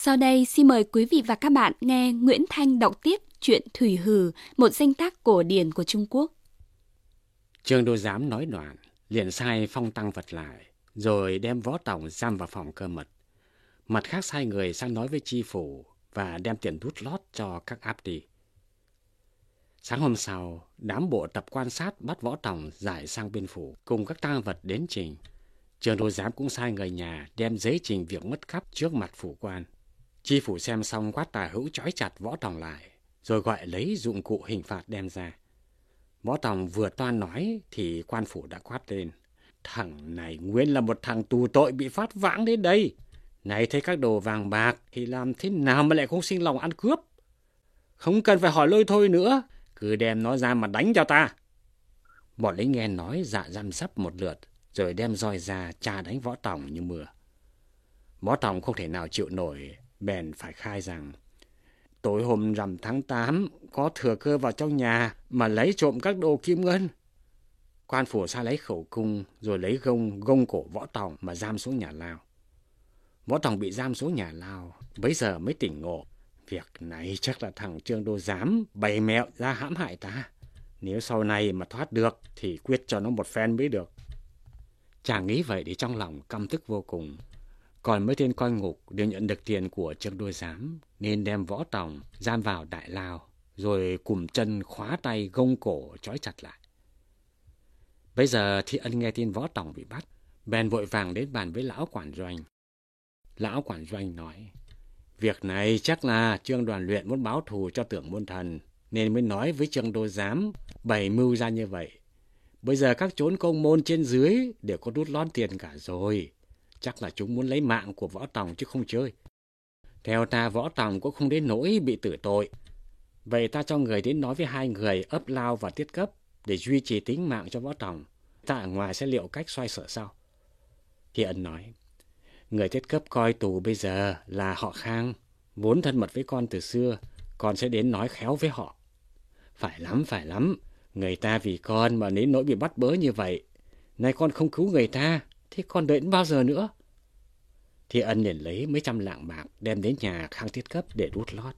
Sau đây xin mời quý vị và các bạn nghe Nguyễn Thanh đọc tiếp truyện Thủy Hừ, một danh tác cổ điển của Trung Quốc. Trương Đô Giám nói đoạn, liền sai Phong Tăng vật lại, rồi đem Võ Tòng giam vào phòng cơ mật. Mặt khác sai người sang nói với tri phủ và đem tiền đút lót cho các áp đi. Sáng hôm sau, đám bộ tập quan sát bắt Võ Tòng giải sang bên phủ, cùng các tang vật đến trình. Trương Đô Giám cũng sai người nhà đem giấy trình việc mất cắp trước mặt phủ quan. Tri phủ xem xong quát Tà Hữu trói chặt Võ Tòng lại, rồi gọi lấy dụng cụ hình phạt đem ra. Võ Tòng vừa toan nói thì quan phủ đã quát lên: "Thằng này nguyên là một thằng tù tội bị phát vãng đến đây. Này thấy các đồ vàng bạc thì làm thế nào mà lại không sinh lòng ăn cướp? Không cần phải hỏi lôi thôi nữa, cứ đem nó ra mà đánh cho ta." Bọn lính nghe nói dạ răm sắp một lượt, rồi đem roi ra tra đánh Võ Tòng như mưa. Võ Tòng không thể nào chịu nổi, bèn phải khai rằng: "Tối hôm rằm tháng 8 có thừa cơ vào trong nhà mà lấy trộm các đồ kim ngân." Quan phủ sai lấy khẩu cung, rồi lấy gông cổ Võ Tòng mà giam xuống nhà lao. Võ Tòng bị giam xuống nhà lao, bấy giờ mới tỉnh ngộ. Việc này chắc là thằng Trương Đô Giám bày mẹo ra hãm hại ta. Nếu sau này mà thoát được thì quyết cho nó một phen mới được. Chàng nghĩ vậy để trong lòng căm tức vô cùng. Còn mấy tên coi ngục đều nhận được tiền của Trương Đô Giám, nên đem Võ Tòng giam vào đại lao, rồi cùm chân khóa tay gông cổ trói chặt lại. Bây giờ Thi Ân nghe tin Võ Tòng bị bắt, bèn vội vàng đến bàn với lão quản doanh. Lão quản doanh nói: "Việc này chắc là Trương Đoàn Luyện muốn báo thù cho Tưởng Môn Thần, nên mới nói với Trương Đô Giám bày mưu ra như vậy. Bây giờ các chốn công môn trên dưới đều có đút lót tiền cả rồi. Chắc là chúng muốn lấy mạng của Võ Tòng chứ không chơi. Theo ta, Võ Tòng cũng không đến nỗi bị tử tội. Vậy ta cho người đến nói với hai người ấp lao và tiết cấp để duy trì tính mạng cho Võ Tòng. Ta ở ngoài sẽ liệu cách xoay sở sau." Thi Ân nói: "Người tiết cấp coi tù bây giờ là họ Khang, vốn thân mật với con từ xưa, con sẽ đến nói khéo với họ." Phải lắm. Người ta vì con mà đến nỗi bị bắt bớ như vậy. Nay con không cứu người ta, thế con đợi đến bao giờ nữa?" Thi Ân liền lấy mấy trăm lạng bạc đem đến nhà Khang tiết cấp để đút lót.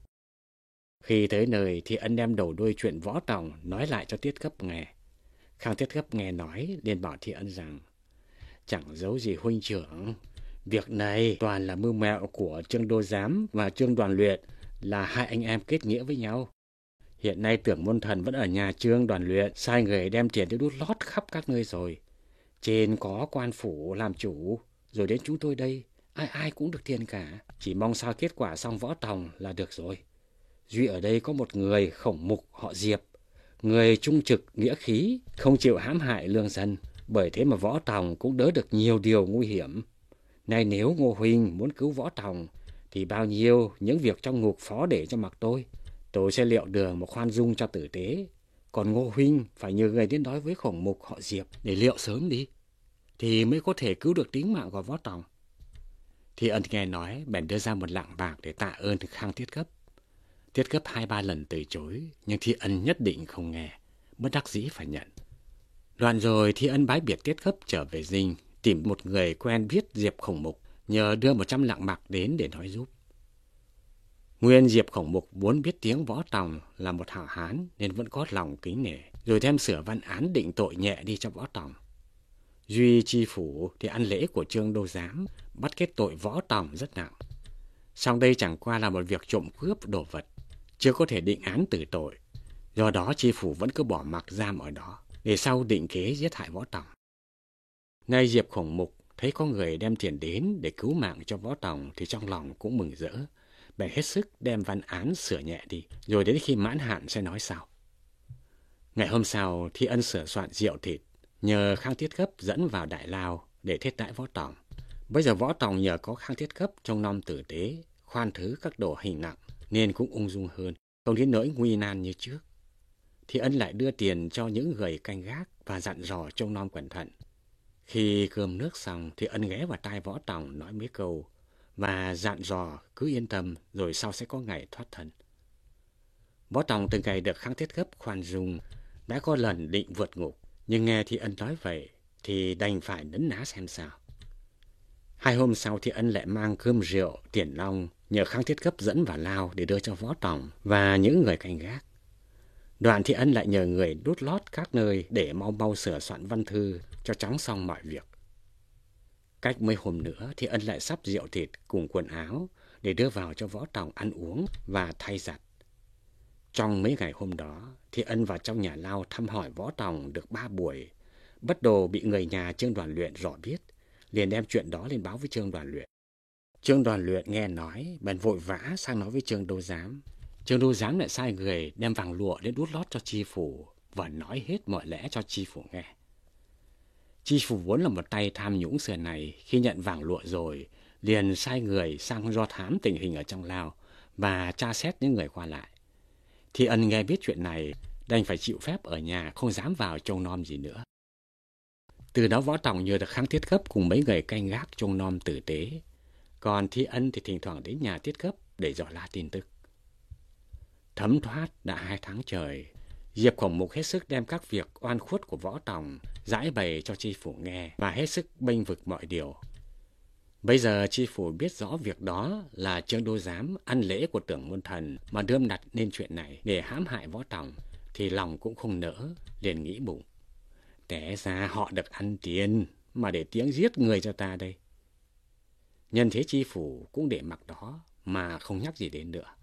Khi tới nơi, Thi Ân đem đầu đuôi chuyện Võ Tòng nói lại cho tiết cấp nghe. Khang tiết cấp nghe nói liền bảo Thi Ân rằng: "Chẳng giấu gì huynh trưởng, việc này toàn là mưu mẹo của Trương Đô Giám và Trương Đoàn Luyện, là hai anh em kết nghĩa với nhau. Hiện nay Tưởng Môn Thần vẫn ở nhà Trương Đoàn Luyện, sai người đem tiền đi đút lót khắp các nơi rồi. Trên có quan phủ làm chủ, rồi đến chúng tôi đây, ai cũng được tiền cả. Chỉ mong sao kết quả xong Võ Tòng là được rồi. Duy ở đây có một người khổng mục họ Diệp, người trung trực nghĩa khí, không chịu hãm hại lương dân. Bởi thế mà Võ Tòng cũng đỡ được nhiều điều nguy hiểm. Này nếu Ngô huynh muốn cứu Võ Tòng thì bao nhiêu những việc trong ngục phó để cho mặc tôi sẽ liệu đường một khoan dung cho tử tế. Còn Ngô huynh phải nhờ người đến nói với khổng mục họ Diệp để liệu sớm đi, thì mới có thể cứu được tính mạng của Võ Tòng." Thi Ân nghe nói bèn đưa ra một lạng bạc để tạ ơn Khang tiết cấp. Tiết cấp 2-3 lần từ chối, nhưng Thi Ân nhất định không nghe, bất đắc dĩ phải nhận. Đoạn rồi Thi Ân bái biệt tiết cấp trở về dinh, tìm một người quen biết Diệp khổng mục, nhờ đưa 100 lạng bạc đến để nói giúp. Nguyên Diệp khổng mục vốn biết tiếng Võ Tòng là một hảo hán nên vẫn có lòng kính nể, rồi thêm sửa văn án định tội nhẹ đi cho Võ Tòng. Duy tri phủ thì ăn lễ của Trương Đô Giám, bắt kết tội Võ Tòng rất nặng. Song đây chẳng qua là một việc trộm cướp đồ vật, chưa có thể định án tử tội. Do đó tri phủ vẫn cứ bỏ mặc giam ở đó, để sau định kế giết hại Võ Tòng. Nay Diệp khổng mục thấy có người đem tiền đến để cứu mạng cho Võ Tòng thì trong lòng cũng mừng rỡ, bèn hết sức đem văn án sửa nhẹ đi, rồi đến khi mãn hạn sẽ nói sau. Ngày hôm sau, Thi Ân sửa soạn rượu thịt, nhờ Khang tiết cấp dẫn vào đại lao để thiết đãi Võ Tòng. Bây giờ Võ Tòng nhờ có Khang tiết cấp trông nom tử tế, khoan thứ các đồ hình nặng, nên cũng ung dung hơn, không đến nỗi nguy nan như trước. Thi Ân lại đưa tiền cho những người canh gác và dặn dò trông nom cẩn thận. Khi cơm nước xong, Thi Ân ghé vào tai Võ Tòng nói mấy câu và dặn dò cứ yên tâm, rồi sau sẽ có ngày thoát thân. Võ Tòng từng ngày được Khang tiết cấp khoan dung, đã có lần định vượt ngục, nhưng nghe Thi Ân nói vậy thì đành phải nấn ná xem sao. 2 hôm sau Thi Ân lại mang cơm rượu, tiền long nhờ Khang Thiết Cấp dẫn vào lao để đưa cho Võ Tòng và những người canh gác. Đoạn Thi Ân lại nhờ người đút lót các nơi để mau mau sửa soạn văn thư cho chóng xong mọi việc. Cách mấy hôm nữa Thi Ân lại sắp rượu thịt cùng quần áo để đưa vào cho Võ Tòng ăn uống và thay giặt. Trong mấy ngày hôm đó, Thi Ân vào trong nhà lao thăm hỏi Võ Tòng được 3 buổi. Bất đồ bị người nhà Trương Đoàn Luyện rõ biết, liền đem chuyện đó lên báo với Trương Đoàn Luyện. Trương Đoàn Luyện nghe nói, bèn vội vã sang nói với Trương Đô Giám. Trương Đô Giám lại sai người đem vàng lụa đến đút lót cho tri phủ và nói hết mọi lẽ cho tri phủ nghe. Tri phủ vốn là một tay tham nhũng xưa này, khi nhận vàng lụa rồi, liền sai người sang do thám tình hình ở trong lao và tra xét những người qua lại. Thi Ân nghe biết chuyện này, đành phải chịu phép ở nhà, không dám vào trông nom gì nữa. Từ đó Võ Tòng nhờ được Khang Thiết Cấp cùng mấy người canh gác trông nom tử tế. Còn Thi Ân thì thỉnh thoảng đến nhà Thiết Cấp để dò la tin tức. Thấm thoát đã 2 tháng trời, Diệp Khổng Mục hết sức đem các việc oan khuất của Võ Tòng giải bày cho tri phủ nghe và hết sức bênh vực mọi điều. Bây giờ tri phủ biết rõ việc đó là Trương Đô Giám ăn lễ của Tưởng Môn Thần mà đươm đặt nên chuyện này để hãm hại Võ Tòng, thì lòng cũng không nỡ, liền nghĩ bụng. Té ra họ được ăn tiền mà để tiếng giết người cho ta đây. Nhân thế tri phủ cũng để mặc đó mà không nhắc gì đến nữa.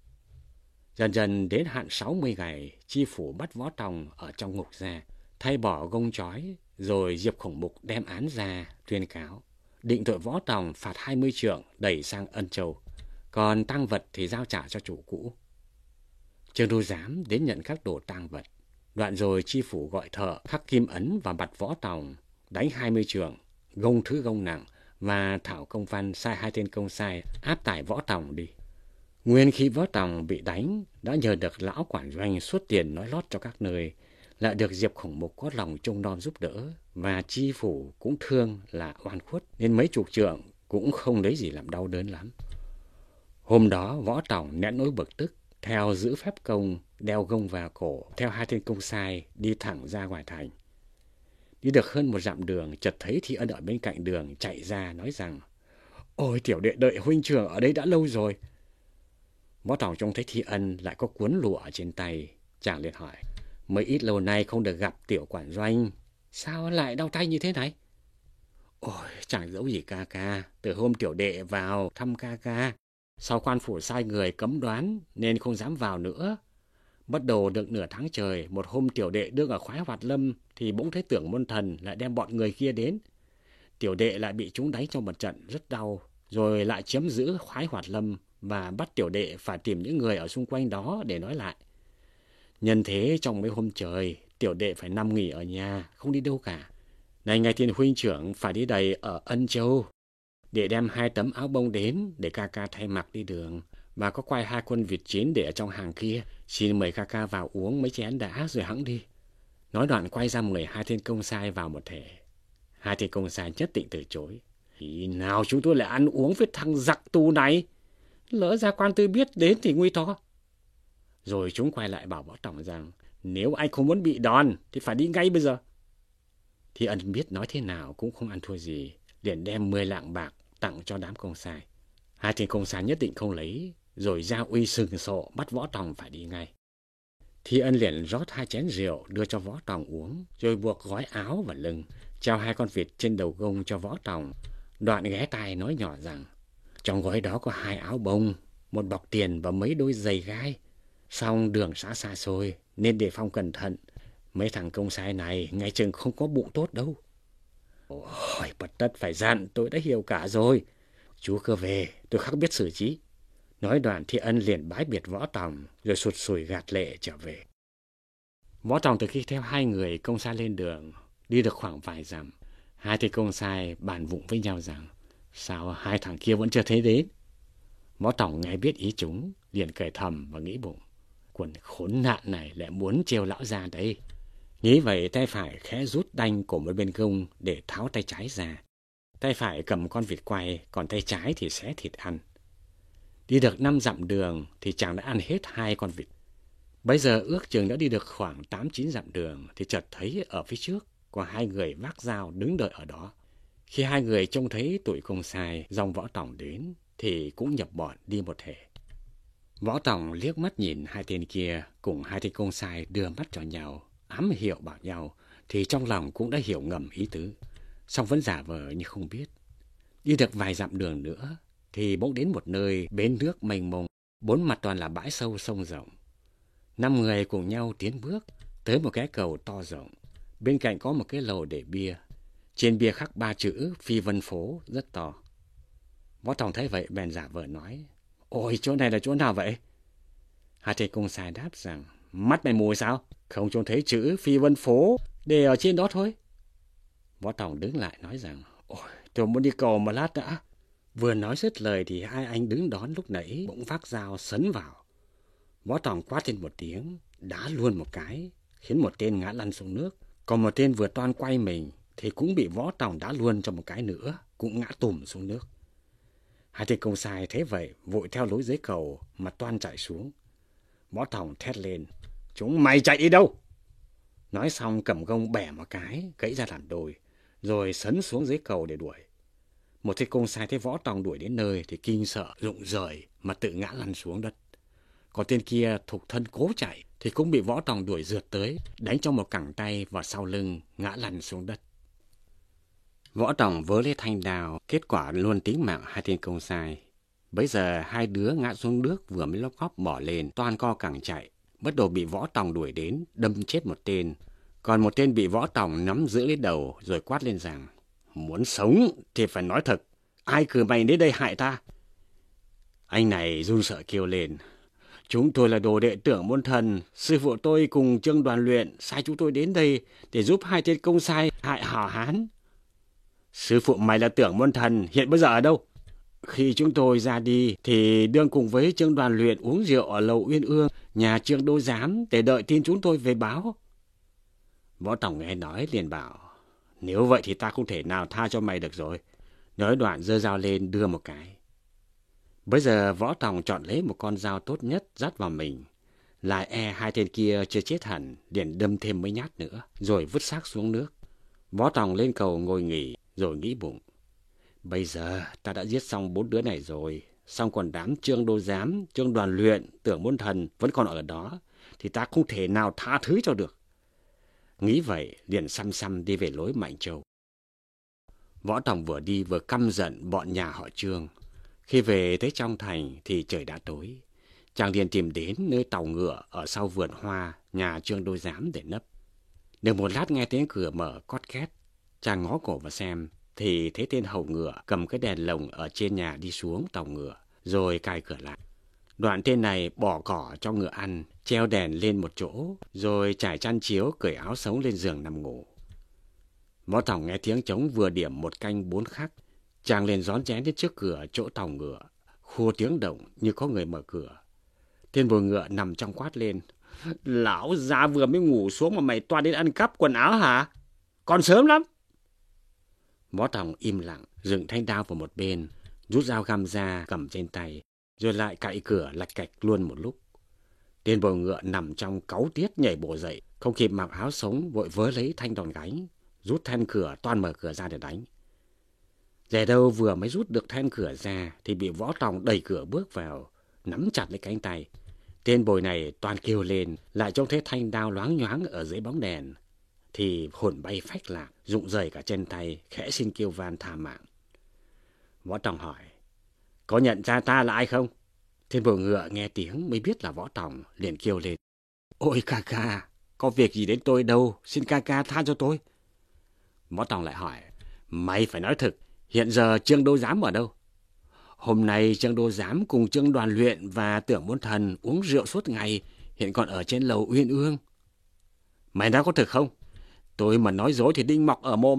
Dần dần đến hạn 60 ngày, tri phủ bắt Võ Tòng ở trong ngục ra, thay bỏ gông trói, rồi Diệp Khổng Mục đem án ra tuyên cáo, định tội Võ Tòng phạt 20 trượng đẩy sang Ân Châu, còn tang vật thì giao trả cho chủ cũ. Trương Đô Giám đến nhận các đồ tang vật. Đoạn rồi tri phủ gọi thợ khắc kim ấn vào mặt Võ Tòng, đánh 20 trượng, gông thứ gông nặng và thảo công văn sai 2 tên công sai áp tải Võ Tòng đi. Nguyên khi Võ Tòng bị đánh, đã nhờ được lão quản doanh xuất tiền nói lót cho các nơi, lại được Diệp Khổng Mục có lòng trông nom giúp đỡ, và tri phủ cũng thương là oan khuất, nên mấy chục trượng cũng không lấy gì làm đau đớn lắm. Hôm đó Võ Tòng nén nỗi bực tức, theo giữ phép công, đeo gông vào cổ, theo 2 tên công sai đi thẳng ra ngoài thành. Đi được hơn 1 dặm đường, chợt thấy Thi Ân ở bên cạnh đường chạy ra nói rằng: "Ôi tiểu đệ đợi huynh trưởng ở đây đã lâu rồi." Võ Tòng trông thấy Thi Ân lại có cuốn lụa ở trên tay, chàng liền hỏi: "Mấy ít lâu nay không được gặp tiểu quản doanh, sao lại đau tay như thế này?" "Ôi chẳng giấu gì ca ca, từ hôm tiểu đệ vào thăm ca ca, sau quan phủ sai người cấm đoán nên không dám vào nữa. Bắt đầu được nửa tháng trời, một hôm tiểu đệ đương ở khoái Hoạt Lâm thì bỗng thấy Tưởng Môn Thần lại đem bọn người kia đến. Tiểu đệ lại bị chúng đánh trong một trận rất đau, rồi lại chiếm giữ khoái Hoạt Lâm và bắt tiểu đệ phải tìm những người ở xung quanh đó để nói lại. Nhân thế trong mấy hôm trời, tiểu đệ phải nằm nghỉ ở nhà, không đi đâu cả. Này ngày tiền huynh trưởng phải đi đầy ở Ân Châu, để đem 2 tấm áo bông đến để ca ca thay mặc đi đường, và có quay 2 quân vịt chín để ở trong hàng kia. Xin mời ca ca vào uống mấy chén đã rồi hẵng đi." Nói đoạn quay ra mời 2 tên công sai vào một thể. 2 tên công sai nhất định từ chối. "Khi nào chúng tôi lại ăn uống với thằng giặc tù này? Lỡ ra quan tư biết đến thì nguy to." Rồi chúng quay lại bảo Võ Tòng rằng: "Nếu anh không muốn bị đòn thì phải đi ngay bây giờ." Thì Ân biết nói thế nào cũng không ăn thua gì, liền đem 10 lạng bạc tặng cho đám công sai. 2 tên công sai nhất định không lấy, rồi ra uy sừng sộ bắt Võ Tòng phải đi ngay. Thi Ân liền rót 2 chén rượu đưa cho Võ Tòng uống, rồi buộc gói áo và lưng, treo 2 con vịt trên đầu gông cho Võ Tòng. Đoạn ghé tai nói nhỏ rằng trong gói đó có 2 áo bông, 1 bọc tiền và mấy đôi giày gai. Song đường xã xa xôi nên đề phòng cẩn thận. Mấy thằng công sai này ngày chừng không có bụng tốt đâu. Ôi, bật tất phải dặn, tôi đã hiểu cả rồi. Chú cứ về, tôi khắc biết xử trí. Nói đoạn Thi Ân liền bái biệt Võ Tòng, rồi sụt sùi gạt lệ trở về. Võ Tòng từ khi theo 2 người công sai lên đường, đi được khoảng vài dặm, 2 tên công sai bàn vụng với nhau rằng: "Sao 2 thằng kia vẫn chưa thấy đến?" Võ Tòng nghe biết ý chúng, liền cười thầm và nghĩ bụng: "Quần khốn nạn này lại muốn trêu lão già đấy." Nghĩ vậy tay phải khẽ rút đanh của một bên gông để tháo tay trái ra. Tay phải cầm con vịt quay, còn tay trái thì xé thịt ăn. Đi được 5 dặm đường thì chàng đã ăn hết 2 con vịt. Bây giờ ước chừng đã đi được khoảng 8-9 dặm đường thì chợt thấy ở phía trước có 2 người vác dao đứng đợi ở đó. Khi 2 người trông thấy tụi công sai dòng Võ Tòng đến thì cũng nhập bọn đi một thể. Võ Tòng liếc mắt nhìn hai tên kia cùng hai tên công sai đưa mắt cho nhau, ám hiệu bảo nhau, thì trong lòng cũng đã hiểu ngầm ý tứ, song vẫn giả vờ như không biết. Đi được vài dặm đường nữa thì bỗng đến một nơi bến nước mênh mông, bốn mặt toàn là bãi sâu sông rộng. 5 người cùng nhau tiến bước tới một cái cầu to rộng, bên cạnh có một cái lầu để bia. Trên bia khắc 3 chữ Phi Vân Phố rất to. Võ Tòng thấy vậy bèn giả vờ nói: "Ôi, chỗ này là chỗ nào vậy?" Hai thầy công sai đáp rằng: "Mắt mày mù sao? Không trông thấy chữ Phi Vân Phố, để ở trên đó thôi." Võ Tòng đứng lại nói rằng: "Ôi, tôi muốn đi cầu một lát đã." Vừa nói dứt lời thì hai anh đứng đón lúc nãy bỗng vác dao sấn vào. Võ Tòng quát lên một tiếng, đá luôn một cái, khiến một tên ngã lăn xuống nước. Còn một tên vừa toan quay mình thì cũng bị Võ Tòng đá luôn cho một cái nữa, cũng ngã tùm xuống nước. Hai tên công sai thế vậy vội theo lối dưới cầu mà toan chạy xuống. Võ Tòng thét lên: "Chúng mày chạy đi đâu?" Nói xong cầm gông bẻ một cái, gãy ra làm đôi, rồi sấn xuống dưới cầu để đuổi. Một tên công sai thấy Võ Tòng đuổi đến nơi thì kinh sợ rụng rời mà tự ngã lăn xuống đất. Còn tên kia thục thân cố chạy thì cũng bị Võ Tòng đuổi rượt tới, đánh cho một cẳng tay vào sau lưng, ngã lăn xuống đất. Võ Tòng vớ lấy thanh đao, kết quả luôn tính mạng hai tên công sai. Bấy giờ hai đứa ngã xuống nước vừa mới lóc cóc bỏ lên, toan co cẳng chạy, bất đồ bị Võ Tòng đuổi đến, đâm chết một tên. Còn một tên bị Võ Tòng nắm giữ lấy đầu rồi quát lên rằng: "Muốn sống thì phải nói thật, ai cử mày đến đây hại ta?" Anh này run sợ kêu lên: "Chúng tôi là đồ đệ Tưởng Môn Thần, sư phụ tôi cùng Trương Đoàn Luyện sai chúng tôi đến đây để giúp hai tên công sai hại hảo hán." "Sư phụ mày là Tưởng Môn Thần, hiện bây giờ ở đâu?" "Khi chúng tôi ra đi thì đương cùng với Trương Đoàn Luyện uống rượu ở lầu Uyên Ương, nhà Trương Đô Giám để đợi tin chúng tôi về báo." Võ Tòng nghe nói liền bảo: "Nếu vậy thì ta không thể nào tha cho mày được rồi." Nói đoạn giơ dao lên đưa một cái. Bây giờ Võ Tòng chọn lấy một con dao tốt nhất dắt vào mình. Lại hai tên kia chưa chết hẳn, liền đâm thêm mấy nhát nữa, rồi vứt xác xuống nước. Võ Tòng lên cầu ngồi nghỉ, rồi nghĩ bụng: bây giờ ta đã giết xong 4 đứa này rồi, xong còn đám Trương Đô Giám, Trương Đoàn Luyện, Tưởng Môn Thần vẫn còn ở đó, thì ta không thể nào tha thứ cho được. Nghĩ vậy, liền xăm xăm đi về lối Mạnh Châu. Võ Tòng vừa đi vừa căm giận bọn nhà họ Trương. Khi về tới trong thành thì trời đã tối. Chàng liền tìm đến nơi tàu ngựa ở sau vườn hoa nhà Trương Đô Giám để nấp. Được một lát nghe tiếng cửa mở cót két, chàng ngó cổ vào xem thì thấy tên hầu ngựa cầm cái đèn lồng ở trên nhà đi xuống tàu ngựa, rồi cài cửa lại. Đoạn tên này bỏ cỏ cho ngựa ăn, treo đèn lên một chỗ, rồi trải chăn chiếu cởi áo sống lên giường nằm ngủ. Võ Tòng nghe tiếng trống vừa điểm 1 canh 4 khắc, chàng liền rón rén đến trước cửa chỗ tàu ngựa, khua tiếng động như có người mở cửa. Tên bồi ngựa nằm trong quát lên: "Lão già vừa mới ngủ xuống mà mày toan đến ăn cắp quần áo hả? Còn sớm lắm." Võ Tòng im lặng, dựng thanh đao vào một bên, rút dao găm ra cầm trên tay, rồi lại cạy cửa lạch cạch luôn một lúc. Tên bồi ngựa nằm trong cáu tiết nhảy bổ dậy, không kịp mặc áo sống vội vớ lấy thanh đòn gánh, rút then cửa toan mở cửa ra để đánh. Dè đâu vừa mới rút được then cửa ra thì bị Võ Tòng đẩy cửa bước vào, nắm chặt lấy cánh tay. Tên bồi này toan kêu lên, lại trông thấy thanh đao loáng nhoáng ở dưới bóng đèn, thì hồn bay phách lạc, rụng rời cả chân tay, khẽ xin kêu van tha mạng. Võ Tòng hỏi: "Có nhận ra ta là ai không?" Tên bồi ngựa nghe tiếng mới biết là Võ Tòng, liền kêu lên: "Ôi ca ca, có việc gì đến tôi đâu, xin ca ca tha cho tôi." Võ Tòng lại hỏi: "Mày phải nói thực, hiện giờ Trương Đô Giám ở đâu?" "Hôm nay Trương Đô Giám cùng Trương Đoàn Luyện và Tưởng Môn Thần uống rượu suốt ngày, hiện còn ở trên lầu Uyên Ương." "Mày nói có thực không? Tôi mà nói dối thì đinh mọc ở mồm."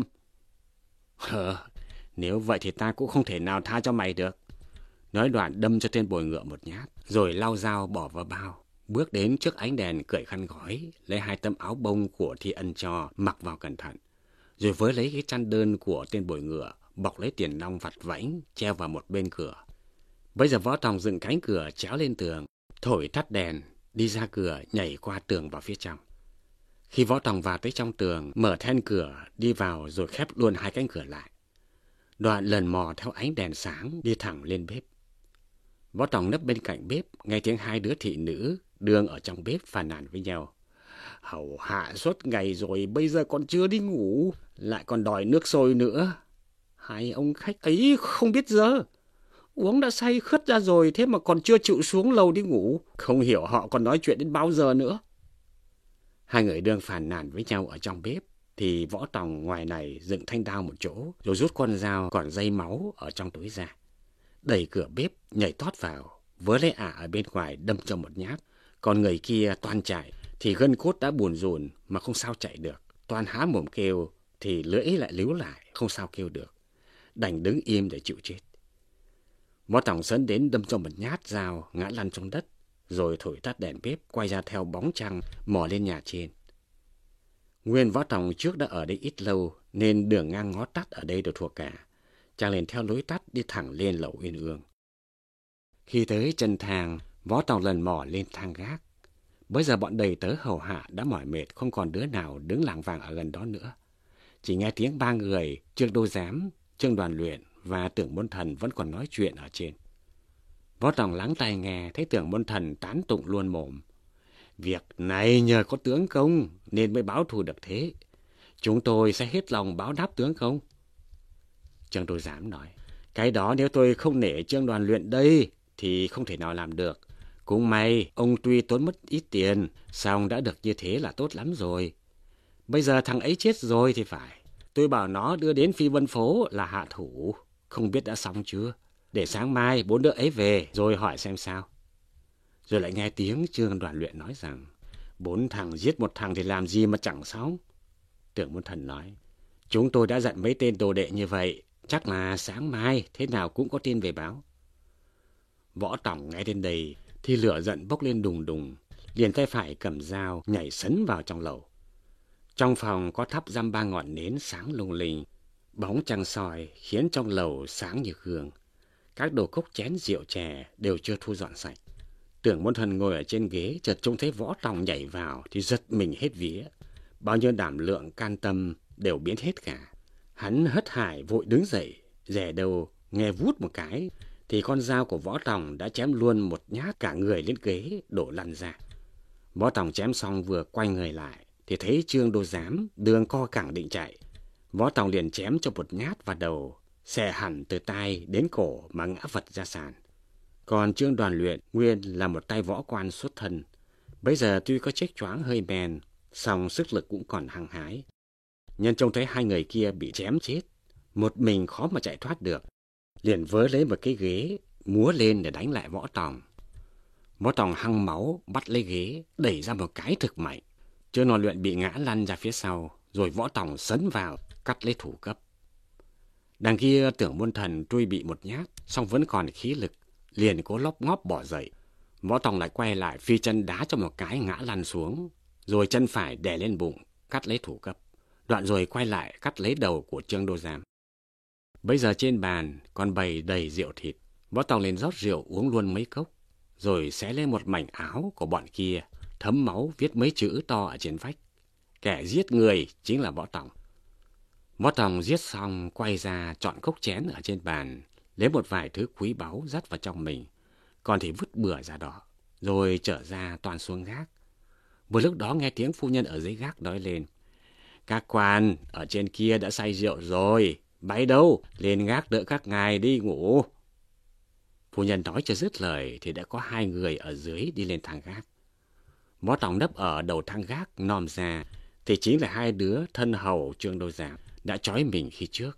Nếu vậy thì ta cũng không thể nào tha cho mày được." Nói đoạn đâm cho tên bồi ngựa một nhát, rồi lau dao bỏ vào bao, bước đến trước ánh đèn cởi khăn gói, lấy 2 tấm áo bông của Thi Ân cho mặc vào cẩn thận, rồi với lấy cái chăn đơn của tên bồi ngựa, bọc lấy tiền nong vặt vãnh, treo vào một bên cửa. Bây giờ Võ Tòng dựng cánh cửa chéo lên tường, thổi tắt đèn, đi ra cửa nhảy qua tường vào phía trong. Khi Võ Tòng vào tới trong tường, mở then cửa, đi vào rồi khép luôn 2 cánh cửa lại. Đoạn lần mò theo ánh đèn sáng đi thẳng lên bếp. Võ Tòng nấp bên cạnh bếp, nghe tiếng hai đứa thị nữ đương ở trong bếp phàn nàn với nhau. Hầu hạ suốt ngày rồi, bây giờ còn chưa đi ngủ, lại còn đòi nước sôi nữa. Hai ông khách ấy không biết giờ. Uống đã say khướt ra rồi, thế mà còn chưa chịu xuống lầu đi ngủ. Không hiểu họ còn nói chuyện đến bao giờ nữa. Hai người đương phàn nàn với nhau ở trong bếp, thì Võ Tòng ngoài này dựng thanh đao một chỗ, rồi rút con dao còn dây máu ở trong túi ra. Đẩy cửa bếp, nhảy tót vào, vớ lấy ả ở bên ngoài đâm cho một nhát. Còn người kia toan chạy, thì gân cốt đã buồn rùn mà không sao chạy được. Toan há mồm kêu, thì lưỡi lại líu lại, không sao kêu được. Đành đứng im để chịu chết. Võ Tòng sấn đến đâm cho một nhát dao, ngã lăn trong đất, rồi thổi tắt đèn bếp, quay ra theo bóng trăng, mò lên nhà trên. Nguyên Võ Tòng trước đã ở đây ít lâu, nên đường ngang ngõ tắt ở đây đều thuộc cả. Chàng liền theo lối tắt đi thẳng lên lầu Uyên Ương. Khi tới chân thang, Võ Tòng lần mò lên thang gác. Bây giờ bọn đầy tớ hầu hạ đã mỏi mệt, không còn đứa nào đứng lảng vảng ở gần đó nữa. Chỉ nghe tiếng ba người, Trương Đô Giám, Trương Đoàn Luyện và Tưởng Môn Thần vẫn còn nói chuyện ở trên. Võ Tòng lắng tai nghe, thấy Tưởng Môn Thần tán tụng luôn mồm. Việc này nhờ có tướng công nên mới báo thù được thế. Chúng tôi sẽ hết lòng báo đáp tướng công. Trương Đô Giám nói, cái đó nếu tôi không nể Trương Đoàn Luyện đây thì không thể nào làm được. Cũng may ông tuy tốn mất ít tiền, song đã được như thế là tốt lắm rồi. Bây giờ thằng ấy chết rồi thì phải. Tôi bảo nó đưa đến Phi Vân Phố là hạ thủ. Không biết đã xong chưa? Để sáng mai 4 đứa ấy về rồi hỏi xem sao. Rồi lại nghe tiếng Trương Đoàn Luyện nói rằng 4 thằng giết 1 thằng thì làm gì mà chẳng xong. Tưởng Môn Thần nói, chúng tôi đã dặn mấy tên đồ đệ như vậy, chắc là sáng mai thế nào cũng có tin về báo. Võ Tòng nghe đến đây thì lửa giận bốc lên đùng đùng, liền tay phải cầm dao nhảy sấn vào trong lầu. Trong phòng có thắp dăm 3 ngọn nến sáng lung linh, bóng trăng soi khiến trong lầu sáng như gương. Các đồ cốc chén rượu chè đều chưa thu dọn sạch. Tưởng Môn Thần ngồi ở trên ghế, chợt trông thấy Võ Tòng nhảy vào thì giật mình hết vía. Bao nhiêu đảm lượng can tâm đều biến hết cả. Hắn hớt hải vội đứng dậy, dè đầu nghe vút một cái thì con dao của Võ Tòng đã chém luôn một nhát cả người lên ghế, đổ lăn ra. Võ Tòng chém xong vừa quay người lại thì thấy Trương Đô Giám đường co cẳng định chạy. Võ Tòng liền chém cho một nhát vào đầu, xẻ hẳn từ tai đến cổ mà ngã vật ra sàn. Còn Trương Đoàn Luyện nguyên là một tay võ quan xuất thân, bây giờ tuy có chết choáng hơi men, song sức lực cũng còn hăng hái. Nhân trông thấy hai người kia bị chém chết, một mình khó mà chạy thoát được, liền vớ lấy một cái ghế múa lên để đánh lại Võ Tòng. Võ Tòng hăng máu bắt lấy ghế, đẩy ra một cái thực mạnh. Trương Đoàn Luyện bị ngã lăn ra phía sau, rồi Võ Tòng sấn vào cắt lấy thủ cấp. Đằng kia Tưởng Môn Thần tuy bị một nhát, song vẫn còn khí lực, liền cố lóp ngóp bỏ dậy. Võ Tòng lại quay lại phi chân đá cho một cái ngã lăn xuống, rồi chân phải đè lên bụng cắt lấy thủ cấp. Đoạn rồi quay lại cắt lấy đầu của Trương Đô Giám. Bây giờ trên bàn còn bày đầy rượu thịt. Võ Tòng liền rót rượu uống luôn mấy cốc, rồi xé lên một mảnh áo của bọn kia, thấm máu viết mấy chữ to ở trên vách. Kẻ giết người chính là Võ Tòng. Võ Tòng giết xong quay ra chọn cốc chén ở trên bàn, lấy một vài thứ quý báu dắt vào trong mình, còn thì vứt bừa ra đó, rồi trở ra toàn xuống gác. Vừa lúc đó nghe tiếng phu nhân ở dưới gác nói lên, các quan ở trên kia đã say rượu rồi, bay đâu, lên gác đỡ các ngài đi ngủ. Phu nhân nói chưa dứt lời thì đã có 2 người ở dưới đi lên thang gác. Võ Tòng nấp ở đầu thang gác nom ra thì chính là 2 đứa thân hầu Trương Đô Giám đã trói mình khi trước.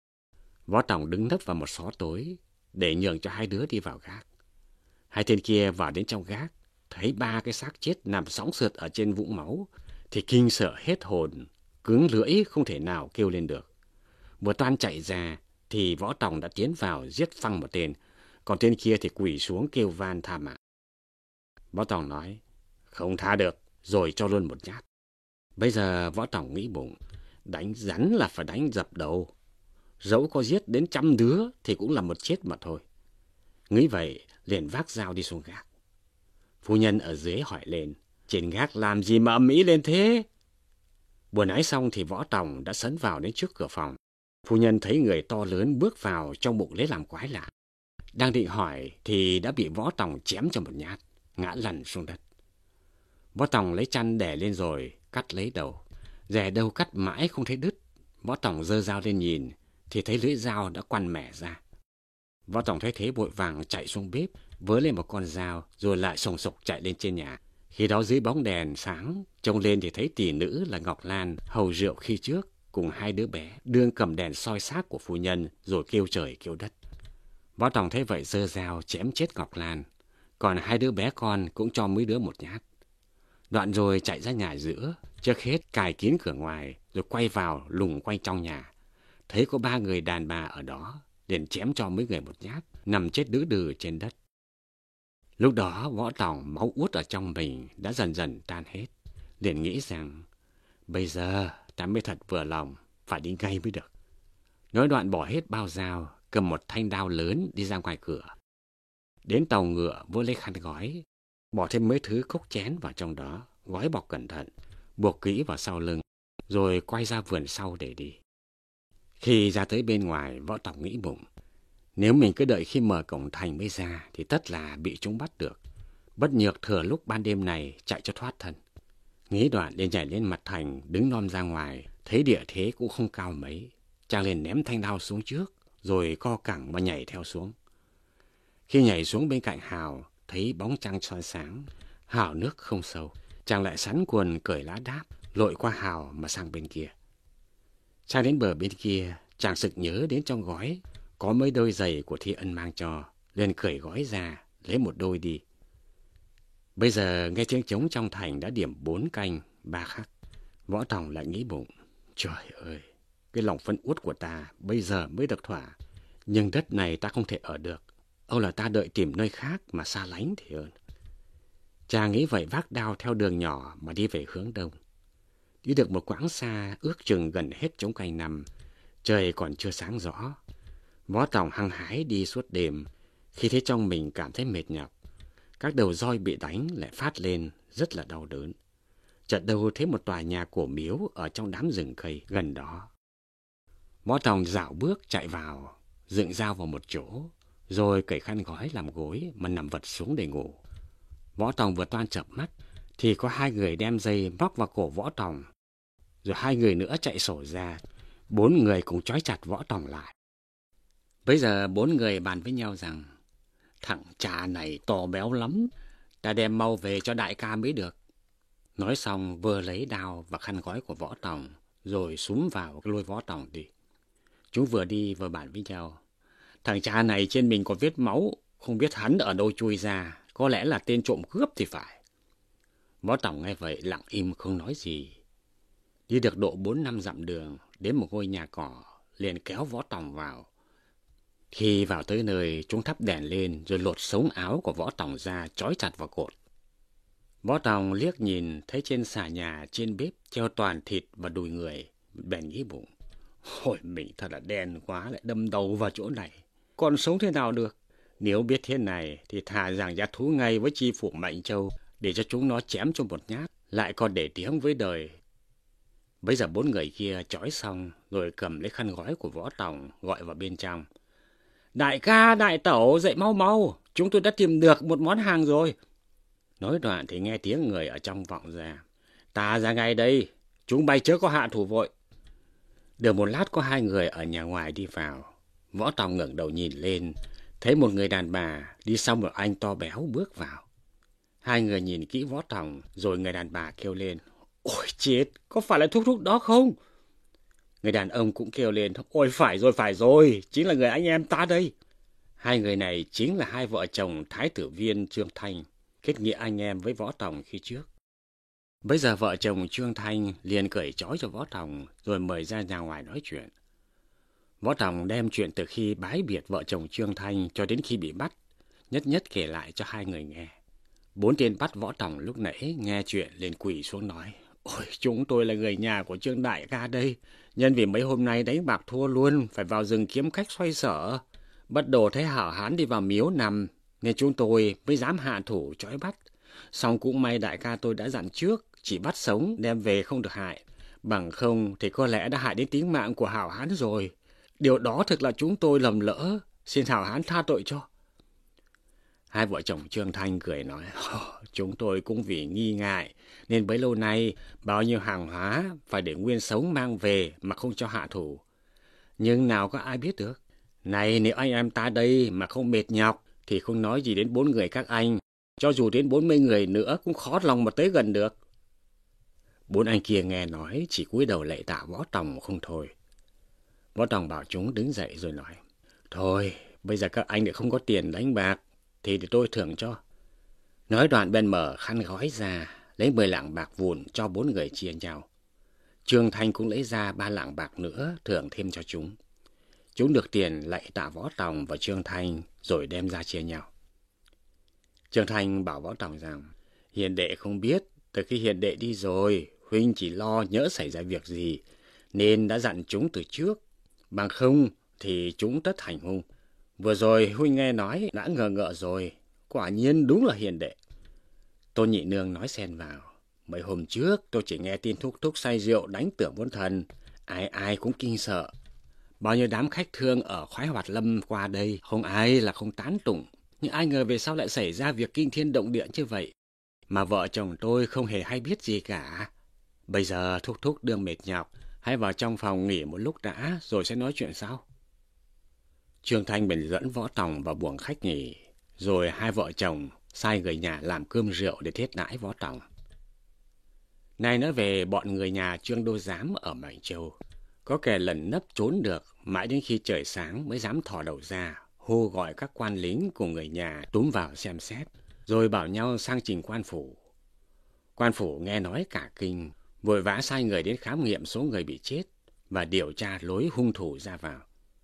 Võ Tòng đứng nấp vào một xó tối để nhường cho 2 đứa đi vào gác. 2 tên kia vào đến trong gác, thấy 3 cái xác chết nằm sóng sượt ở trên vũng máu thì kinh sợ hết hồn, cứng lưỡi không thể nào kêu lên được. Vừa toan chạy ra thì Võ Tòng đã tiến vào giết phăng một tên, còn tên kia thì quỳ xuống kêu van tha mạng. Võ Tòng nói, không tha được, rồi cho luôn một nhát. Bây giờ Võ Tòng nghĩ bụng, đánh rắn là phải đánh dập đầu. Dẫu có giết đến 100 đứa thì cũng là một chết mà thôi. Nghĩ vậy, liền vác dao đi xuống gác. Phu nhân ở dưới hỏi lên, trên gác làm gì mà ầm ĩ lên thế? Vừa nói xong thì Võ Tòng đã sấn vào đến trước cửa phòng. Phu nhân thấy người to lớn bước vào trong bụng lấy làm quái lạ. Đang định hỏi thì đã bị Võ Tòng chém cho một nhát, ngã lăn xuống đất. Võ Tòng lấy chăn đè lên rồi cắt lấy đầu. Rẻ đâu cắt mãi không thấy đứt. Võ Tòng giơ dao lên nhìn thì thấy lưỡi dao đã quằn mẻ ra. Võ Tòng thấy thế vội vàng chạy xuống bếp, vớ lên một con dao rồi lại sùng sục chạy lên trên nhà. Khi đó dưới bóng đèn sáng trông lên thì thấy tỷ nữ là Ngọc Lan hầu rượu khi trước cùng hai đứa bé đương cầm đèn soi xác của phu nhân rồi kêu trời kêu đất. Võ Tòng thấy vậy giơ dao chém chết Ngọc Lan, còn hai đứa bé con cũng cho mấy đứa một nhát. Đoạn rồi chạy ra nhà giữa, trước hết cài kín cửa ngoài rồi quay vào lùng quanh trong nhà. Thấy có 3 người đàn bà ở đó, liền chém cho mấy người một nhát, nằm chết đứ đừ trên đất. Lúc đó Võ Tòng máu uốt ở trong mình đã dần dần tan hết, liền nghĩ rằng bây giờ ta mới thật vừa lòng, phải đi ngay mới được. Nói đoạn bỏ hết bao dao, cầm một thanh đao lớn đi ra ngoài cửa. Đến tàu ngựa vô lấy khăn gói, bỏ thêm mấy thứ cốc chén vào trong đó, gói bọc cẩn thận, buộc kỹ vào sau lưng, rồi quay ra vườn sau để đi. Khi ra tới bên ngoài, Võ Tòng nghĩ bụng, nếu mình cứ đợi khi mở cổng thành mới ra thì tất là bị chúng bắt được. Bất nhược thừa lúc ban đêm này chạy cho thoát thân. Nghĩ đoạn liền nhảy lên mặt thành, đứng non ra ngoài, thấy địa thế cũng không cao mấy. Chàng liền ném thanh đao xuống trước, rồi co cẳng mà nhảy theo xuống. Khi nhảy xuống bên cạnh hào, thấy bóng trăng soi sáng, hào nước không sâu. Chàng lại sắn quần cởi lá đáp, lội qua hào mà sang bên kia. Sang đến bờ bên kia, chàng sực nhớ đến trong gói có mấy đôi giày của Thi Ân mang cho, liền cởi gói ra, lấy một đôi đi. Bây giờ nghe tiếng trống trong thành đã điểm 4 canh, 3 khắc. Võ Tòng lại nghĩ bụng, trời ơi, cái lòng phân uất của ta bây giờ mới được thỏa, nhưng đất này ta không thể ở được. Âu là ta đợi tìm nơi khác mà xa lánh thì hơn. Chàng nghĩ vậy vác đao theo đường nhỏ mà đi về hướng đông. Đi được một quãng xa, ước chừng gần hết trống canh năm, trời còn chưa sáng rõ. Võ Tòng hăng hái đi suốt đêm, khi thấy trong mình cảm thấy mệt nhọc. Các đầu roi bị đánh lại phát lên, rất là đau đớn. Chợt đâu thấy một tòa nhà cổ miếu ở trong đám rừng cây gần đó. Võ Tòng dạo bước chạy vào, dựng dao vào một chỗ, rồi cởi khăn gói làm gối mà nằm vật xuống để ngủ. Võ Tòng vừa toan chợp mắt, thì có 2 người đem dây móc vào cổ Võ Tòng. Rồi 2 người nữa chạy sổ ra, 4 người cùng trói chặt Võ Tòng lại. Bây giờ 4 người bàn với nhau rằng, thằng cha này to béo lắm, ta đem mau về cho đại ca mới được. Nói xong vừa lấy đao và khăn gói của Võ Tòng, rồi súm vào lôi Võ Tòng đi. Chúng vừa đi vừa bàn với nhau, thằng cha này trên mình có vết máu, không biết hắn ở đâu chui ra, có lẽ là tên trộm cướp thì phải. Võ Tòng nghe vậy lặng im không nói gì. Đi được độ 4-5 dặm đường, đến một ngôi nhà cỏ, liền kéo Võ Tòng vào. Khi vào tới nơi, chúng thắp đèn lên rồi lột sống áo của Võ Tòng ra trói chặt vào cột. Võ Tòng liếc nhìn thấy trên xà nhà trên bếp treo toàn thịt và đùi người, bèn nghĩ bụng, ôi mình thật là đen quá, lại đâm đầu vào chỗ này, còn sống thế nào được. Nếu biết thế này thì thà rằng ra thú ngay với chi phủ Mạnh Châu để cho chúng nó chém cho một nhát, lại còn để tiếng với đời. Bây giờ 4 người kia trói xong rồi cầm lấy khăn gói của Võ Tòng gọi vào bên trong. Đại ca, đại tẩu, dậy mau mau, chúng tôi đã tìm được một món hàng rồi. Nói đoạn thì nghe tiếng người ở trong vọng ra. Ta ra ngay đây, chúng bay chớ có hạ thủ vội. Được một lát có 2 người ở nhà ngoài đi vào. Võ Tòng ngẩng đầu nhìn lên, thấy một người đàn bà đi sau một anh to béo bước vào. 2 người nhìn kỹ Võ Tòng, rồi người đàn bà kêu lên, ôi chết, có phải là thúc đó không? Người đàn ông cũng kêu lên, ôi phải rồi, chính là người anh em ta đây. 2 người này chính là 2 vợ chồng Thái tử Viên Trương Thanh, kết nghĩa anh em với Võ Tòng khi trước. Bây giờ vợ chồng Trương Thanh liền cởi trói cho Võ Tòng, rồi mời ra nhà ngoài nói chuyện. Võ Tòng đem chuyện từ khi bái biệt vợ chồng Trương Thanh cho đến khi bị bắt, nhất nhất kể lại cho 2 người nghe. 4 tên bắt Võ Tòng lúc nãy nghe chuyện liền quỳ xuống nói, ôi chúng tôi là người nhà của Trương đại ca đây, nhân vì mấy hôm nay đánh bạc thua luôn, phải vào rừng kiếm cách xoay sở. Bắt đồ thấy hảo hán đi vào miếu nằm, nên chúng tôi mới dám hạ thủ trói bắt. Xong cũng may đại ca tôi đã dặn trước, chỉ bắt sống đem về không được hại, bằng không thì có lẽ đã hại đến tính mạng của hảo hán rồi. Điều đó thực là chúng tôi lầm lỡ, xin hảo hán tha tội cho. Hai vợ chồng Trương Thanh cười nói, chúng tôi cũng vì nghi ngại, nên bấy lâu nay bao nhiêu hàng hóa phải để nguyên sống mang về mà không cho hạ thủ. Nhưng nào có ai biết được. Này, nếu anh em ta đây mà không mệt nhọc, thì không nói gì đến 4 người các anh. Cho dù đến 40 người nữa cũng khó lòng mà tới gần được. 4 anh kia nghe nói chỉ cúi đầu lạy tạ Võ Tòng không thôi. Võ Tòng bảo chúng đứng dậy rồi nói, thôi, bây giờ các anh lại không có tiền đánh bạc, thì để tôi thưởng cho. Nói đoạn bèn mở khăn gói ra, lấy 10 lạng bạc vụn cho 4 người chia nhau. Trương Thanh cũng lấy ra 3 lạng bạc nữa thưởng thêm cho chúng. Chúng được tiền lạy tạ Võ Tòng và Trương Thanh rồi đem ra chia nhau. Trương Thanh bảo Võ Tòng rằng, hiền đệ không biết, từ khi hiền đệ đi rồi, huynh chỉ lo nhỡ xảy ra việc gì, nên đã dặn chúng từ trước. Bằng không thì chúng tất hành hung. Vừa rồi huynh nghe nói đã ngờ ngợ rồi, quả nhiên đúng là hiền đệ. Tôn Nhị Nương nói xen vào, mấy hôm trước tôi chỉ nghe tin Thúc Thúc say rượu đánh Tưởng Bốn Thần, ai ai cũng kinh sợ. Bao nhiêu đám khách thương ở Khoái Hoạt Lâm qua đây, không ai là không tán tụng, nhưng ai ngờ về sau lại xảy ra việc kinh thiên động địa như vậy, mà vợ chồng tôi không hề hay biết gì cả. Bây giờ Thúc Thúc đương mệt nhọc, hãy vào trong phòng nghỉ một lúc đã, rồi sẽ nói chuyện sau. Trương Thanh bèn dẫn Võ Tòng vào buồng khách nghỉ, rồi hai vợ chồng sai người nhà làm cơm rượu để thiết đãi Võ Tòng. Này nói về bọn người nhà Trương Đô Giám ở Mạnh Châu, có kẻ lẩn nấp trốn được, mãi đến khi trời sáng mới dám thò đầu ra, hô gọi các quan lính cùng người nhà túm vào xem xét, rồi bảo nhau sang trình quan phủ. Quan phủ nghe nói cả kinh, vội vã sai người đến khám nghiệm số người bị chết và điều tra lối hung thủ ra vào.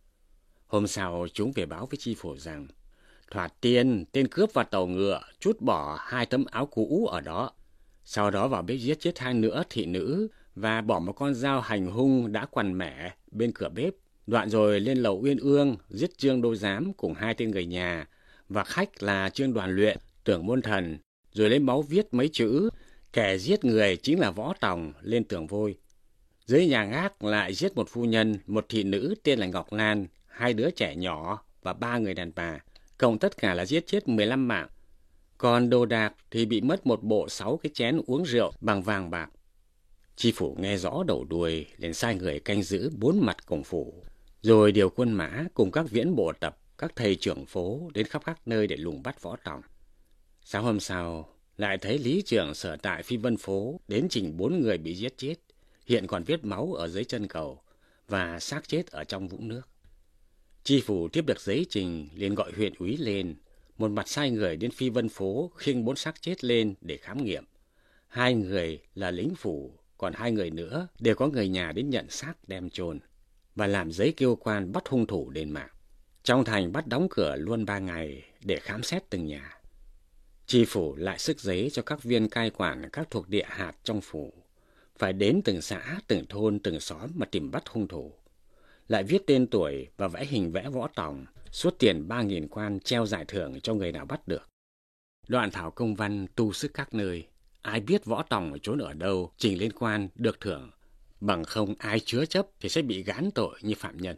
Hôm sau chúng về báo với chi phủ rằng, thoạt tiên tên cướp vào tàu ngựa trút bỏ 2 tấm áo cũ ở đó, sau đó vào bếp giết chết 2 nữa thị nữ và bỏ một con dao hành hung đã quằn mẻ bên cửa bếp. Đoạn rồi lên lầu Uyên Ương giết Trương Đô Giám cùng 2 tên người nhà và khách là Trương Đoàn Luyện, Tưởng Môn Thần, rồi lấy máu viết mấy chữ kẻ giết người chính là Võ Tòng lên tường vôi. Dưới nhà gác lại giết một phu nhân, một thị nữ tên là Ngọc Lan, 2 đứa trẻ nhỏ và 3 người đàn bà, cộng tất cả là giết chết 15 mạng. Còn đồ đạc thì bị mất một bộ 6 cái chén uống rượu bằng vàng bạc. Chi phủ nghe rõ đầu đuôi, liền sai người canh giữ 4 mặt cổng phủ, rồi điều quân mã cùng các viễn bộ tập, các thầy trưởng phố đến khắp các nơi để lùng bắt Võ Tòng. Sáng hôm sau, lại thấy lý trưởng sở tại Phi Vân Phố đến trình 4 người bị giết chết, hiện còn vết máu ở dưới chân cầu và xác chết ở trong vũng nước. Chi phủ tiếp được giấy trình liền gọi huyện úy lên, một mặt sai người đến Phi Vân Phố khiêng 4 xác chết lên để khám nghiệm. 2 người là lính phủ, còn 2 người nữa đều có người nhà đến nhận xác đem chôn và làm giấy kêu quan bắt hung thủ đền mạng. Trong thành bắt đóng cửa luôn 3 ngày để khám xét từng nhà. Chi phủ lại sức giấy cho các viên cai quản các thuộc địa hạt trong phủ, phải đến từng xã, từng thôn, từng xóm mà tìm bắt hung thủ. Lại viết tên tuổi và vẽ hình vẽ Võ Tòng, suốt tiền 3.000 quan treo giải thưởng cho người nào bắt được. Đoạn thảo công văn tu sức các nơi, ai biết Võ Tòng trốn ở đâu, trình lên quan được thưởng, bằng không ai chứa chấp thì sẽ bị gán tội như phạm nhân.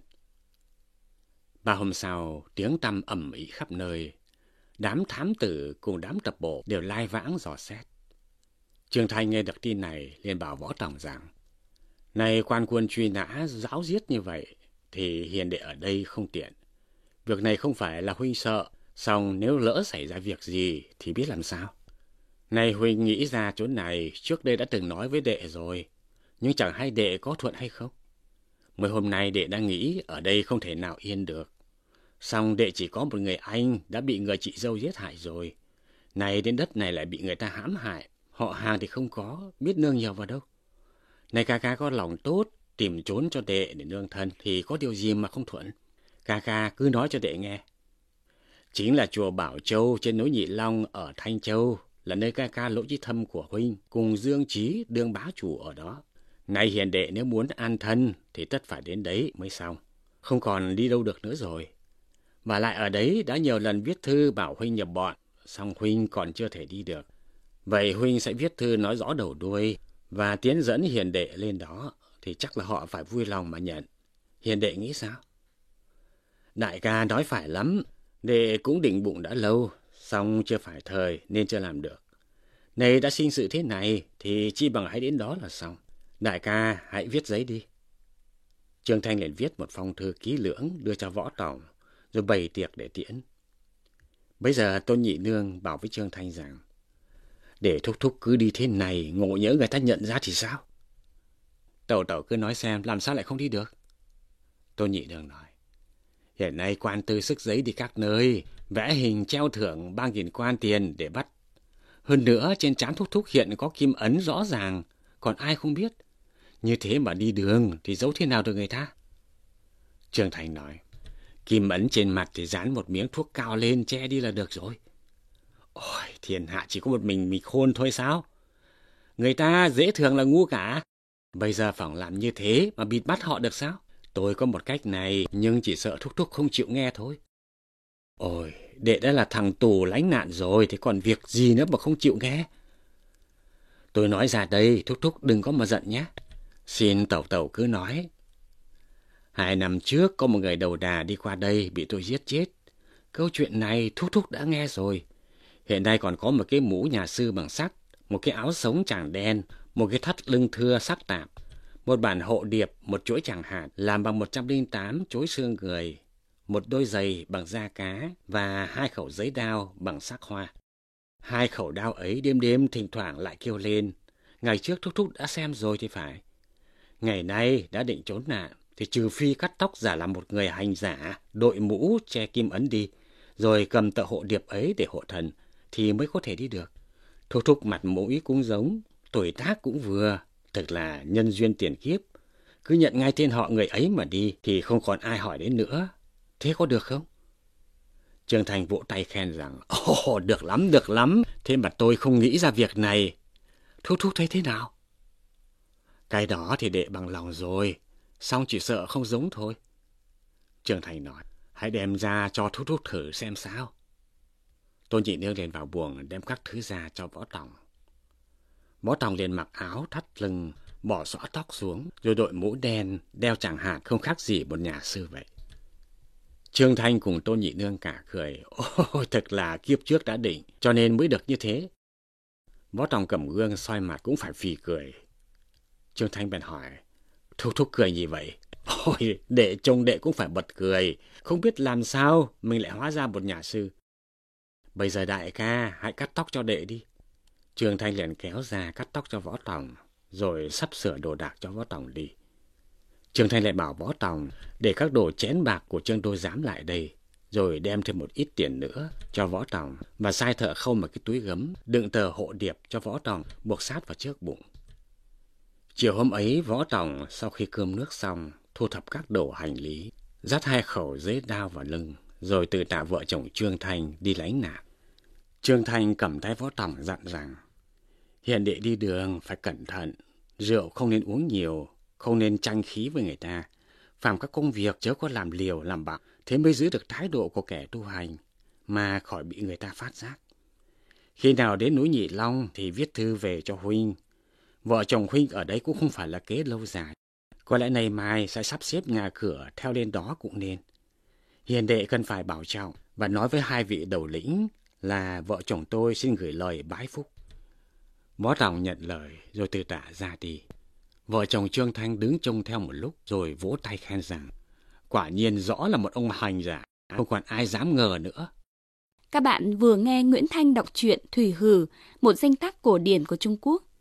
3 hôm sau, tiếng tăm ầm ĩ khắp nơi, đám thám tử cùng đám tập bộ đều lai vãng dò xét. Trương Thanh nghe được tin này liền bảo Võ Tòng rằng, này quan quân truy nã giáo giết như vậy thì hiền đệ ở đây không tiện. Việc này không phải là huynh sợ, song nếu lỡ xảy ra việc gì thì biết làm sao. Này huynh nghĩ ra chỗ này trước đây đã từng nói với đệ rồi, nhưng chẳng hay đệ có thuận hay không. Mới hôm nay đệ đang nghĩ ở đây không thể nào yên được. Song đệ chỉ có một người anh đã bị người chị dâu giết hại rồi. Này đến đất này lại bị người ta hãm hại, họ hàng thì không có, biết nương nhờ vào đâu. Này ca ca có lòng tốt, tìm trốn cho đệ để nương thân thì có điều gì mà không thuận. Ca ca cứ nói cho đệ nghe. Chính là chùa Bảo Châu trên núi Nhị Long ở Thanh Châu, là nơi ca ca Lỗ Chí Thâm của huynh cùng Dương Chí đương bá chủ ở đó. Này hiền đệ nếu muốn an thân thì tất phải đến đấy mới xong, không còn đi đâu được nữa rồi. Và lại ở đấy đã nhiều lần viết thư bảo huynh nhập bọn, song huynh còn chưa thể đi được. Vậy huynh sẽ viết thư nói rõ đầu đuôi và tiến dẫn hiền đệ lên đó, thì chắc là họ phải vui lòng mà nhận. Hiền đệ nghĩ sao? Đại ca nói phải lắm, đệ cũng định bụng đã lâu, Xong chưa phải thời nên chưa làm được. Này đã sinh sự thế này thì chi bằng hãy đến đó là xong. Đại ca hãy viết giấy đi. Trương Thanh liền viết một phong thư kỹ lưỡng đưa cho Võ Tòng, rồi bày tiệc để tiễn. Bây giờ Tôn Nhị Nương bảo với Trương Thanh rằng, để thúc thúc cứ đi thế này, ngộ nhỡ người ta nhận ra thì sao? Tẩu tẩu cứ nói xem, làm sao lại không đi được? Tôn Nhị Nương nói, hiện nay quan tư sức giấy đi các nơi, vẽ hình treo thưởng 3.000 quan tiền để bắt. Hơn nữa trên trán thúc thúc hiện có kim ấn rõ ràng, còn ai không biết. Như thế mà đi đường thì giấu thế nào được người ta? Trương Thành nói, kim ấn trên mặt thì dán một miếng thuốc cao lên che đi là được rồi. Ôi, thiên hạ chỉ có một mình khôn thôi sao? Người ta dễ thường là ngu cả. Bây giờ phỏng làm như thế mà bịt mắt họ được sao? Tôi có một cách này, nhưng chỉ sợ thúc thúc không chịu nghe thôi. Ôi, đệ đã là thằng tù lánh nạn rồi thì còn việc gì nữa mà không chịu nghe? Tôi nói ra đây, thúc thúc đừng có mà giận nhé. Xin tẩu tẩu cứ nói. 2 năm trước có một người đầu đà đi qua đây bị tôi giết chết. Câu chuyện này thúc thúc đã nghe rồi. Hiện nay còn có một cái mũ nhà sư bằng sắt, một cái áo sống tràng đen, một cái thắt lưng thưa sắc tạp, một bản hộ điệp, một chuỗi tràng hạt làm bằng 108 chuỗi xương người, một đôi giày bằng da cá và 2 khẩu giấy đao bằng sắc hoa. 2 khẩu đao ấy đêm đêm thỉnh thoảng lại kêu lên. Ngày trước thúc thúc đã xem rồi thì phải. Ngày nay đã định trốn nạn thì trừ phi cắt tóc giả làm một người hành giả, đội mũ che kim ấn đi, rồi cầm tờ hộ điệp ấy để hộ thần thì mới có thể đi được. Thúc thúc mặt mũi cũng giống, tuổi tác cũng vừa, thật là nhân duyên tiền kiếp. Cứ nhận ngay tên họ người ấy mà đi thì không còn ai hỏi đến nữa. Thế có được không? Trương Thành vỗ tay khen rằng, ồ, được lắm, thế mà tôi không nghĩ ra việc này. Thúc thúc thấy thế nào? Cái đó thì đệ bằng lòng rồi, xong chỉ sợ không giống thôi. Trương Thành nói, hãy đem ra cho thúc thúc thử xem sao. Tôn Nhị Nương liền vào buồng đem các thứ ra cho Võ Tòng. Võ Tòng liền mặc áo thắt lưng, bỏ xõa tóc xuống, rồi đội mũ đen, đeo tràng hạt không khác gì một nhà sư vậy. Trương Thanh cùng Tôn Nhị Nương cả cười, ôi thật là kiếp trước đã định, cho nên mới được như thế. Võ Tòng cầm gương soi mặt cũng phải phì cười. Trương Thanh bèn hỏi, thúc thúc cười gì vậy? Ôi, đệ trông đệ cũng phải bật cười, không biết làm sao mình lại hóa ra một nhà sư. Bây giờ đại ca hãy cắt tóc cho đệ đi. Trương Thanh liền kéo ra cắt tóc cho Võ Tòng, rồi sắp sửa đồ đạc cho Võ Tòng đi. Trương Thanh lại bảo Võ Tòng để các đồ chén bạc của Trương Đô Giám lại đây, rồi đem thêm một ít tiền nữa cho Võ Tòng và sai thợ khâu một cái túi gấm đựng tờ hộ điệp cho Võ Tòng buộc sát vào trước bụng. Chiều hôm ấy, Võ Tòng sau khi cơm nước xong, thu thập các đồ hành lý, dắt 2 khẩu giấy đao vào lưng, rồi từ tạ vợ chồng Trương Thanh đi lánh nạn. Trương Thanh cầm tay Võ Tòng dặn rằng, hiện đệ đi đường phải cẩn thận, rượu không nên uống nhiều, không nên tranh khí với người ta. Phàm các công việc chớ có làm liều làm bạc, thế mới giữ được thái độ của kẻ tu hành, mà khỏi bị người ta phát giác. Khi nào đến núi Nhị Long thì viết thư về cho huynh. Vợ chồng huynh ở đấy cũng không phải là kế lâu dài. Có lẽ nay mai sẽ sắp xếp nhà cửa theo lên đó cũng nên. Hiền đệ cần phải bảo trọng và nói với 2 vị đầu lĩnh là vợ chồng tôi xin gửi lời bái phúc. Võ Tòng nhận lời rồi từ tạ ra đi. Vợ chồng Trương Thanh đứng trông theo một lúc rồi vỗ tay khen rằng, quả nhiên rõ là một ông hành giả, không còn ai dám ngờ nữa. Các bạn vừa nghe Nguyễn Thanh đọc truyện Thủy Hử, một danh tác cổ điển của Trung Quốc.